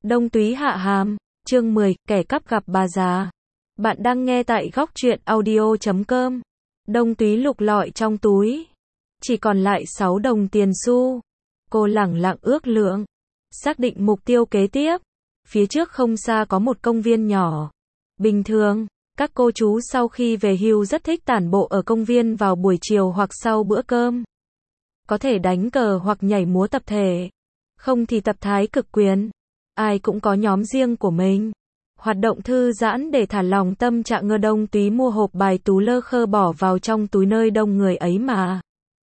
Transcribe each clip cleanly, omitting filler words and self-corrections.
Đông Túy hạ hàm, chương 10, kẻ cắp gặp bà già. Bạn đang nghe tại góc truyện audio.com. Đông Túy lục lọi trong túi. Chỉ còn lại 6 đồng tiền xu. Cô lẳng lặng ước lượng. Xác định mục tiêu kế tiếp. Phía trước không xa có một công viên nhỏ. Bình thường, các cô chú sau khi về hưu rất thích tản bộ ở công viên vào buổi chiều hoặc sau bữa cơm. Có thể đánh cờ hoặc nhảy múa tập thể. Không thì tập thái cực quyền. Ai cũng có nhóm riêng của mình. Hoạt động thư giãn để thả lỏng tâm trạng. Đông Túy mua hộp bài tú lơ khơ bỏ vào trong túi nơi đông người ấy mà.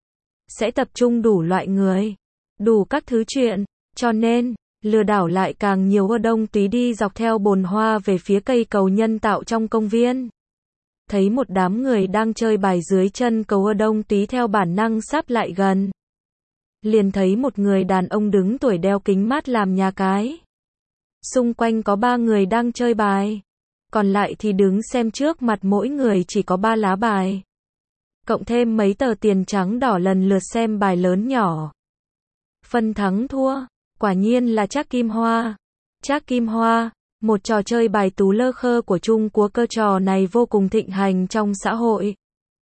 Sẽ tập trung đủ loại người. Đủ các thứ chuyện. Cho nên, lừa đảo lại càng nhiều. Đông Túy đi dọc theo bồn hoa về phía cây cầu nhân tạo trong công viên. Thấy một đám người đang chơi bài dưới chân cầu. Đông Túy theo bản năng sáp lại gần. Liền thấy một người đàn ông đứng tuổi đeo kính mát làm nhà cái. Xung quanh có 3 người đang chơi bài. Còn lại thì đứng xem trước mặt mỗi người chỉ có 3 lá bài. Cộng thêm mấy tờ tiền trắng đỏ lần lượt xem bài lớn nhỏ. Phân thắng thua, quả nhiên là trác kim hoa. Trác kim hoa, một trò chơi bài tú lơ khơ của Trung Quốc. Cơ trò này vô cùng thịnh hành trong xã hội.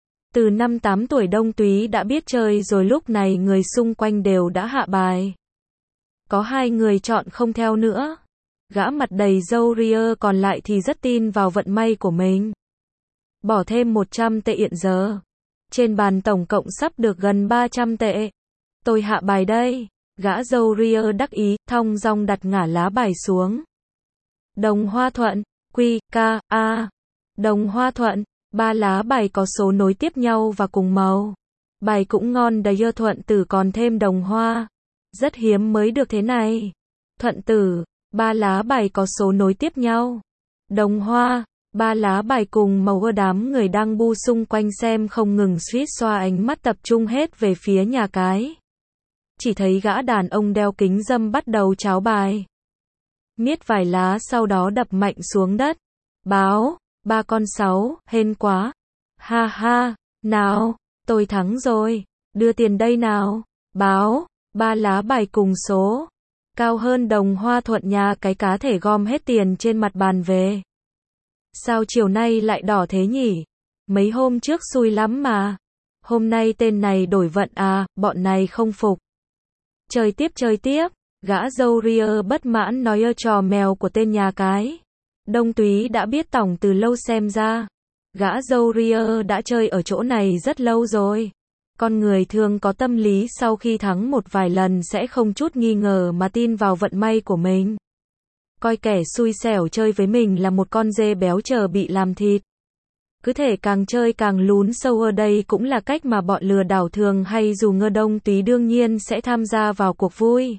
Từ năm 8 tuổi Đông Túy đã biết chơi rồi, lúc này người xung quanh đều đã hạ bài. Có 2 người chọn không theo nữa. Gã mặt đầy râu ria còn lại thì rất tin vào vận may của mình. Bỏ thêm 100 tệ hiện giờ. Trên bàn tổng cộng sắp được gần 300 tệ. Tôi hạ bài đây. Gã râu ria đắc ý, thong dong đặt ngả lá bài xuống. Đồng hoa thuận, quy, ca, a. Đồng hoa thuận, 3 lá bài có số nối tiếp nhau và cùng màu. Bài cũng ngon đầy. Thuận tử còn thêm đồng hoa. Rất hiếm mới được thế này. Thuận tử, 3 lá bài có số nối tiếp nhau. Đồng hoa, 3 lá bài cùng màu. Đám người đang bu xung quanh xem không ngừng suýt xoa, ánh mắt tập trung hết về phía nhà cái. Chỉ thấy gã đàn ông đeo kính râm bắt đầu tráo bài. Miết vài lá sau đó đập mạnh xuống đất. Báo, 3 con 6, hên quá. Ha ha, nào, tôi thắng rồi. Đưa tiền đây nào. Báo, 3 lá bài cùng số. Cao hơn đồng hoa thuận, nhà cái cá thể gom hết tiền trên mặt bàn về. Sao chiều nay lại đỏ thế nhỉ? Mấy hôm trước xui lắm mà. Hôm nay tên này đổi vận à, bọn này không phục. Chơi tiếp, gã râu ria bất mãn nói. Trò mèo của tên nhà cái. Đông Túy đã biết tổng từ lâu, xem ra. Gã râu ria đã chơi ở chỗ này rất lâu rồi. Con người thường có tâm lý sau khi thắng một vài lần sẽ không chút nghi ngờ mà tin vào vận may của mình. Coi kẻ xui xẻo chơi với mình là một con dê béo chờ bị làm thịt. Cứ thể càng chơi càng lún sâu. Ở đây cũng là cách mà bọn lừa đảo thường hay dùng. Đông Túy đương nhiên sẽ tham gia vào cuộc vui.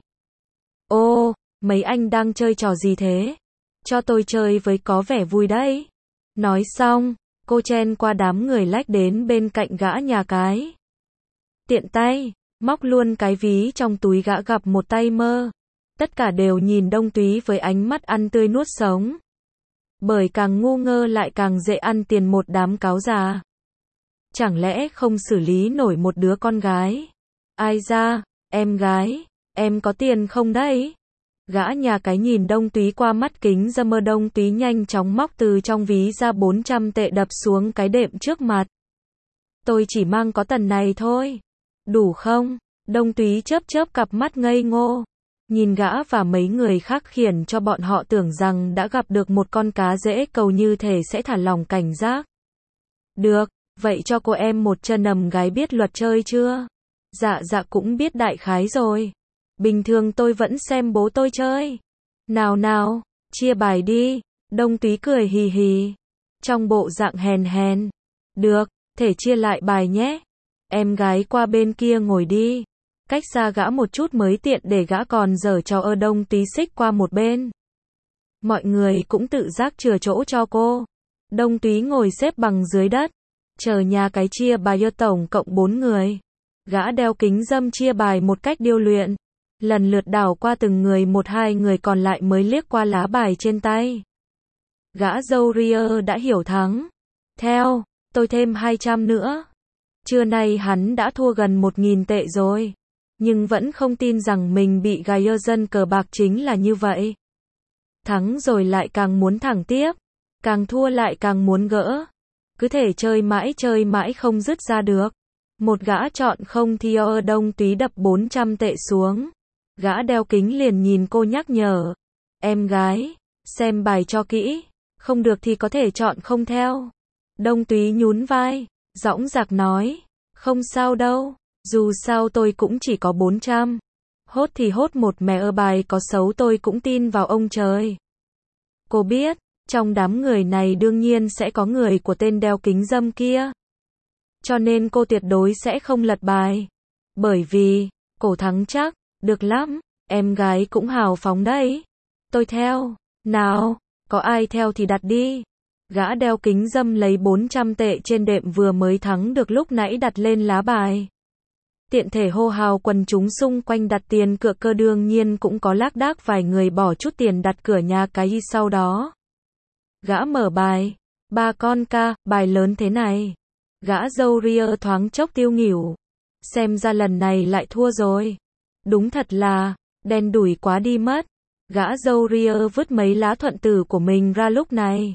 Ô, mấy anh đang chơi trò gì thế? Cho tôi chơi với, có vẻ vui đấy. Nói xong, cô chen qua đám người lách đến bên cạnh gã nhà cái. Tiện tay, móc luôn cái ví trong túi. Gã gặp một tay mơ. Tất cả đều nhìn Đông Túy với ánh mắt ăn tươi nuốt sống. Bởi càng ngu ngơ lại càng dễ ăn tiền một đám cáo già. Chẳng lẽ không xử lý nổi một đứa con gái? Ai ra, em gái, em có tiền không đấy? Gã nhà cái nhìn Đông Túy qua mắt kính râm. Đông Túy nhanh chóng móc từ trong ví ra 400 tệ đập xuống cái đệm trước mặt. Tôi chỉ mang có tần này thôi. Đủ không? Đông Túy chớp cặp mắt ngây ngô. Nhìn gã và mấy người khác khiến cho bọn họ tưởng rằng đã gặp được một con cá dễ cầu, như thể sẽ thả lỏng cảnh giác. Được, vậy cho cô em một chân nầm gái biết luật chơi chưa? Dạ cũng biết đại khái rồi. Bình thường tôi vẫn xem bố tôi chơi. Nào, chia bài đi. Đông Túy cười hì hì. Trong bộ dạng hèn hèn. Được, thể chia lại bài nhé. Em gái qua bên kia ngồi đi. Cách xa gã một chút mới tiện để gã còn giở trò. Đông Túy xích qua một bên. Mọi người cũng tự giác chừa chỗ cho cô. Đông Túy ngồi xếp bằng dưới đất. Chờ nhà cái chia bài. Tổng cộng 4 người. Gã đeo kính râm chia bài một cách điêu luyện. Lần lượt đảo qua từng người, 1-2 người còn lại mới liếc qua lá bài trên tay. Gã râu ria đã hiểu thắng. Theo, tôi thêm 200 nữa. Trưa nay hắn đã thua gần 1.000 tệ rồi. Nhưng vẫn không tin rằng mình bị gài. Dân cờ bạc chính là như vậy. Thắng rồi lại càng muốn thẳng tiếp, càng thua lại càng muốn gỡ. Cứ thể chơi mãi không dứt ra được. Một gã chọn không thì Đông Túy đập 400 tệ xuống. Gã đeo kính liền nhìn cô nhắc nhở. Em gái, xem bài cho kỹ, không được thì có thể chọn không theo. Đông Túy nhún vai, dõng dạc nói, không sao đâu, dù sao tôi cũng chỉ có 400. Hốt thì hốt một mẹ bài có xấu tôi cũng tin vào ông trời. Cô biết, trong đám người này đương nhiên sẽ có người của tên đeo kính râm kia. Cho nên cô tuyệt đối sẽ không lật bài. Bởi vì, cô thắng chắc, được lắm, em gái cũng hào phóng đấy. Tôi theo, nào, có ai theo thì đặt đi. Gã đeo kính râm lấy 400 tệ trên đệm vừa mới thắng được lúc nãy đặt lên lá bài. Tiện thể hô hào quần chúng xung quanh đặt tiền cược cơ, đương nhiên cũng có lác đác vài người bỏ chút tiền đặt cửa nhà cái sau đó. Gã mở bài, 3 con ca, bài lớn thế này. Gã râu ria thoáng chốc tiêu nghỉu. Xem ra lần này lại thua rồi. Đúng thật là, đen đủi quá đi mất. Gã râu ria vứt mấy lá thuận tử của mình ra lúc này.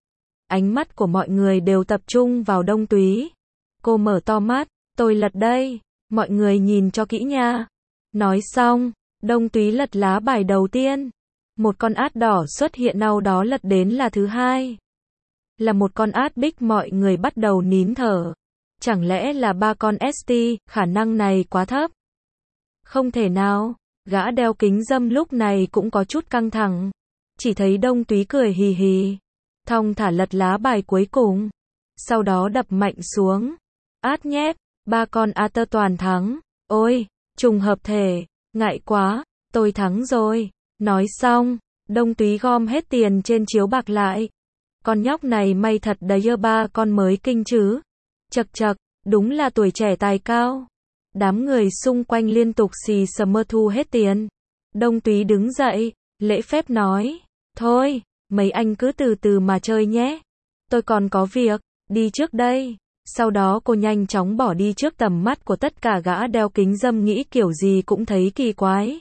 Ánh mắt của mọi người đều tập trung vào Đông Túy. Cô mở to mắt, tôi lật đây, mọi người nhìn cho kỹ nha. Nói xong, Đông Túy lật lá bài đầu tiên. Một con át đỏ xuất hiện, sau đó lật đến là thứ hai. Là một con át bích, mọi người bắt đầu nín thở. Chẳng lẽ là 3 con ST, khả năng này quá thấp. Không thể nào, gã đeo kính râm lúc này cũng có chút căng thẳng. Chỉ thấy Đông Túy cười hì hì, thong thả lật lá bài cuối cùng. Sau đó đập mạnh xuống. Át nhép, 3 con át toàn thắng. Ôi, trùng hợp thể, ngại quá, tôi thắng rồi. Nói xong, Đông Túy gom hết tiền trên chiếu bạc lại. Con nhóc này may thật đấy, 3 con mới kinh chứ. Chậc chậc, đúng là tuổi trẻ tài cao. Đám người xung quanh liên tục xì xầm thu hết tiền. Đông Túy đứng dậy, lễ phép nói, thôi, mấy anh cứ từ từ mà chơi nhé. Tôi còn có việc, đi trước đây. Sau đó cô nhanh chóng bỏ đi trước tầm mắt của tất cả. Gã đeo kính râm nghĩ kiểu gì cũng thấy kỳ quái.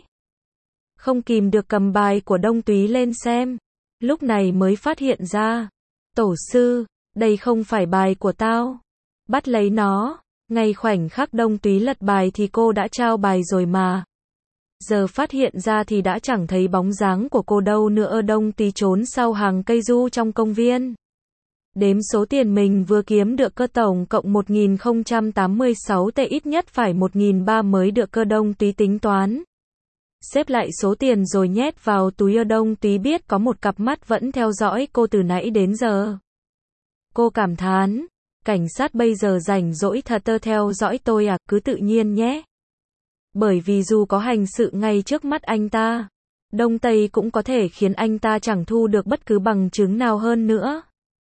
Không kìm được cầm bài của Đông Túy lên xem. Lúc này mới phát hiện ra. Tổ sư, đây không phải bài của tao. Bắt lấy nó. Ngay khoảnh khắc Đông Túy lật bài thì cô đã trao bài rồi mà. Giờ phát hiện ra thì đã chẳng thấy bóng dáng của cô đâu nữa. Đông Túy trốn sau hàng cây du trong công viên. Đếm số tiền mình vừa kiếm được cơ, tổng cộng 1086 tệ, ít nhất phải 1003 mới được cơ. Đông Túy tính toán. Xếp lại số tiền rồi nhét vào túi. Đông Túy biết có một cặp mắt vẫn theo dõi cô từ nãy đến giờ. Cô cảm thán, cảnh sát bây giờ rảnh rỗi thật, theo dõi tôi à, cứ tự nhiên nhé. Bởi vì dù có hành sự ngay trước mắt anh ta, Đông Tây cũng có thể khiến anh ta chẳng thu được bất cứ bằng chứng nào hơn nữa.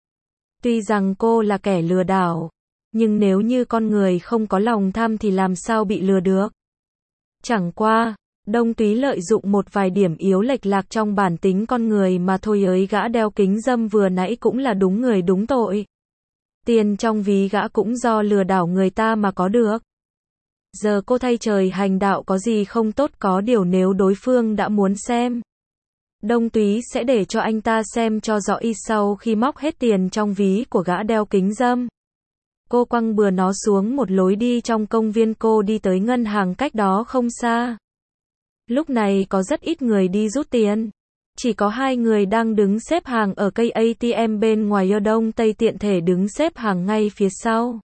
Tuy rằng cô là kẻ lừa đảo, nhưng nếu như con người không có lòng tham thì làm sao bị lừa được. Chẳng qua, Đông Túy lợi dụng một vài điểm yếu lệch lạc trong bản tính con người mà thôi ấy. Gã đeo kính râm vừa nãy cũng là đúng người đúng tội. Tiền trong ví gã cũng do lừa đảo người ta mà có được. Giờ cô thay trời hành đạo có gì không tốt, có điều nếu đối phương đã muốn xem, Đông Túy sẽ để cho anh ta xem cho rõ. Sau khi móc hết tiền trong ví của gã đeo kính râm, cô quăng bừa nó xuống một lối đi trong công viên. Cô đi tới ngân hàng cách đó không xa. Lúc này có rất ít người đi rút tiền. Chỉ có 2 người đang đứng xếp hàng ở cây ATM bên ngoài. Đông Tây tiện thể đứng xếp hàng ngay phía sau.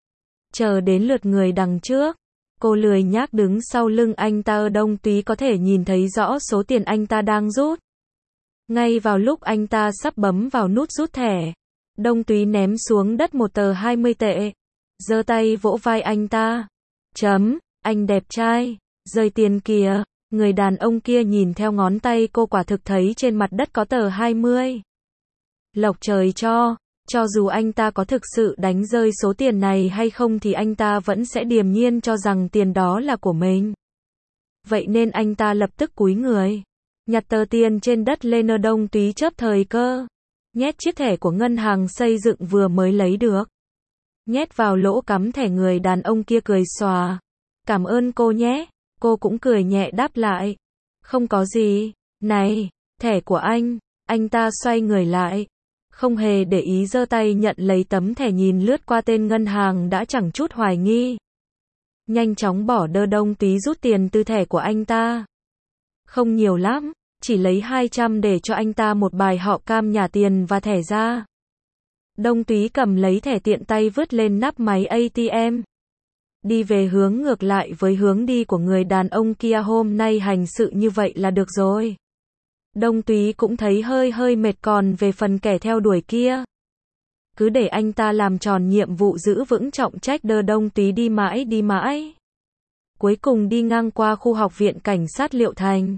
Chờ đến lượt người đằng trước, cô lười nhác đứng sau lưng anh ta. Đông Túy có thể nhìn thấy rõ số tiền anh ta đang rút. Ngay vào lúc anh ta sắp bấm vào nút rút thẻ, Đông Túy ném xuống đất một tờ 20 tệ. Giơ tay vỗ vai anh ta. Chấm, anh đẹp trai, rơi tiền kìa. Người đàn ông kia nhìn theo ngón tay cô, quả thực thấy trên mặt đất có tờ 20. Lộc trời cho dù anh ta có thực sự đánh rơi số tiền này hay không thì anh ta vẫn sẽ điềm nhiên cho rằng tiền đó là của mình. Vậy nên anh ta lập tức cúi người, nhặt tờ tiền trên đất lên. Đông Túy chớp thời cơ, nhét chiếc thẻ của ngân hàng xây dựng vừa mới lấy được, nhét vào lỗ cắm thẻ. Người đàn ông kia cười xòa. Cảm ơn cô nhé. Cô cũng cười nhẹ đáp lại. Không có gì. Này, thẻ của anh. Anh ta xoay người lại, không hề để ý giơ tay nhận lấy tấm thẻ, nhìn lướt qua tên ngân hàng đã chẳng chút hoài nghi. Nhanh chóng bỏ đơ. Đông Túy rút tiền từ thẻ của anh ta. Không nhiều lắm, chỉ lấy 200 để cho anh ta một bài họ Cam, nhả tiền và thẻ ra. Đông Túy cầm lấy thẻ, tiện tay vứt lên nắp máy ATM. Đi về hướng ngược lại với hướng đi của người đàn ông kia. Hôm nay hành sự như vậy là được rồi. Đông Túy cũng thấy hơi mệt, còn về phần kẻ theo đuổi kia, cứ để anh ta làm tròn nhiệm vụ giữ vững trọng trách. Đông Túy đi mãi. Cuối cùng đi ngang qua khu học viện cảnh sát Liệu Thành.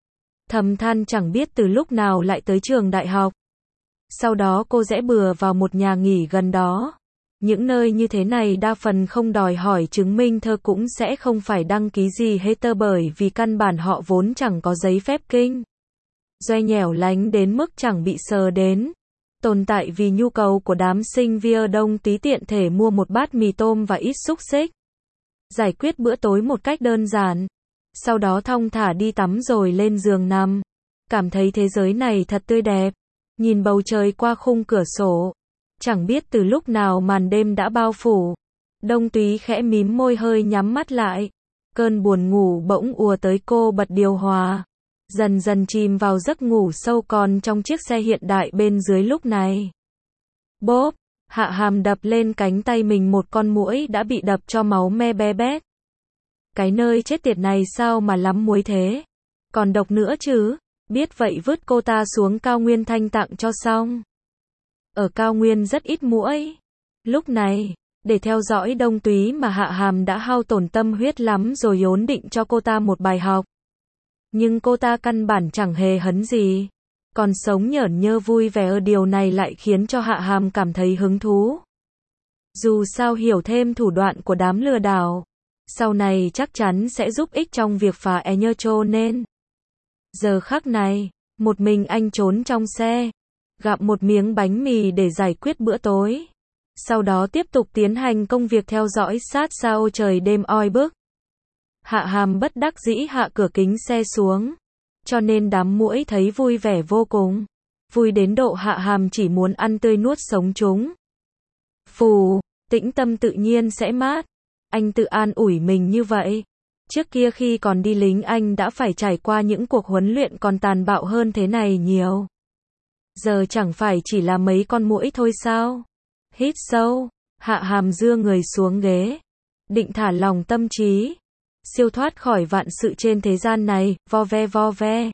Thầm than chẳng biết từ lúc nào lại tới trường đại học. Sau đó cô rẽ bừa vào một nhà nghỉ gần đó. Những nơi như thế này đa phần không đòi hỏi chứng minh thư, cũng sẽ không phải đăng ký gì hết, bởi vì căn bản họ vốn chẳng có giấy phép kinh doanh, nhẻo lánh đến mức chẳng bị sờ đến. Tồn tại vì nhu cầu của đám sinh viên. Đông Túy tiện thể mua một bát mì tôm và ít xúc xích, giải quyết bữa tối một cách đơn giản. Sau đó thong thả đi tắm rồi lên giường nằm. Cảm thấy thế giới này thật tươi đẹp. Nhìn bầu trời qua khung cửa sổ. Chẳng biết từ lúc nào màn đêm đã bao phủ. Đông Túy khẽ mím môi, hơi nhắm mắt lại. Cơn buồn ngủ bỗng ùa tới, cô bật điều hòa. Dần dần chìm vào giấc ngủ sâu. Còn trong chiếc xe hiện đại bên dưới lúc này, bốp, Hạ Hàm đập lên cánh tay mình một con muỗi đã bị đập cho máu me be bét. Cái nơi chết tiệt này sao mà lắm muối thế? Còn độc nữa chứ? Biết vậy vứt cô ta xuống cao nguyên thanh tặng cho xong. Ở cao nguyên rất ít muỗi. Lúc này, để theo dõi Đông Túy mà Hạ Hàm đã hao tổn tâm huyết lắm rồi, ổn định cho cô ta một bài học. Nhưng cô ta căn bản chẳng hề hấn gì. Còn sống nhởn nhơ vui vẻ. Điều này lại khiến cho Hạ Hàm cảm thấy hứng thú. Dù sao hiểu thêm thủ đoạn của đám lừa đảo, sau này chắc chắn sẽ giúp ích trong việc phá nhơ, cho nên giờ khắc này, một mình anh trốn trong xe, gặm một miếng bánh mì để giải quyết bữa tối. Sau đó tiếp tục tiến hành công việc theo dõi sát sao. Trời đêm oi bức. Hạ Hàm bất đắc dĩ hạ cửa kính xe xuống. Cho nên đám muỗi thấy vui vẻ vô cùng. Vui đến độ Hạ Hàm chỉ muốn ăn tươi nuốt sống chúng. Phù, tĩnh tâm tự nhiên sẽ mát. Anh tự an ủi mình như vậy. Trước kia khi còn đi lính anh đã phải trải qua những cuộc huấn luyện còn tàn bạo hơn thế này nhiều. Giờ chẳng phải chỉ là mấy con muỗi thôi sao? Hít sâu, Hạ Hàm dưa người xuống ghế, định thả lòng tâm trí, siêu thoát khỏi vạn sự trên thế gian này. Vo ve.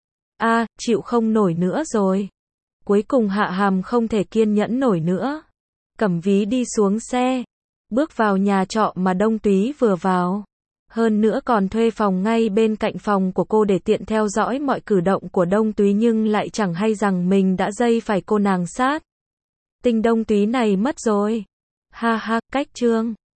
Chịu không nổi nữa rồi. Cuối cùng Hạ Hàm không thể kiên nhẫn nổi nữa. Cầm ví đi xuống xe, bước vào nhà trọ mà Đông Túy vừa vào. Hơn nữa còn thuê phòng ngay bên cạnh phòng của cô để tiện theo dõi mọi cử động của Đông Túy, nhưng lại chẳng hay rằng mình đã dây phải cô nàng sát. Tình Đông Túy này mất rồi. Ha ha, cách chương.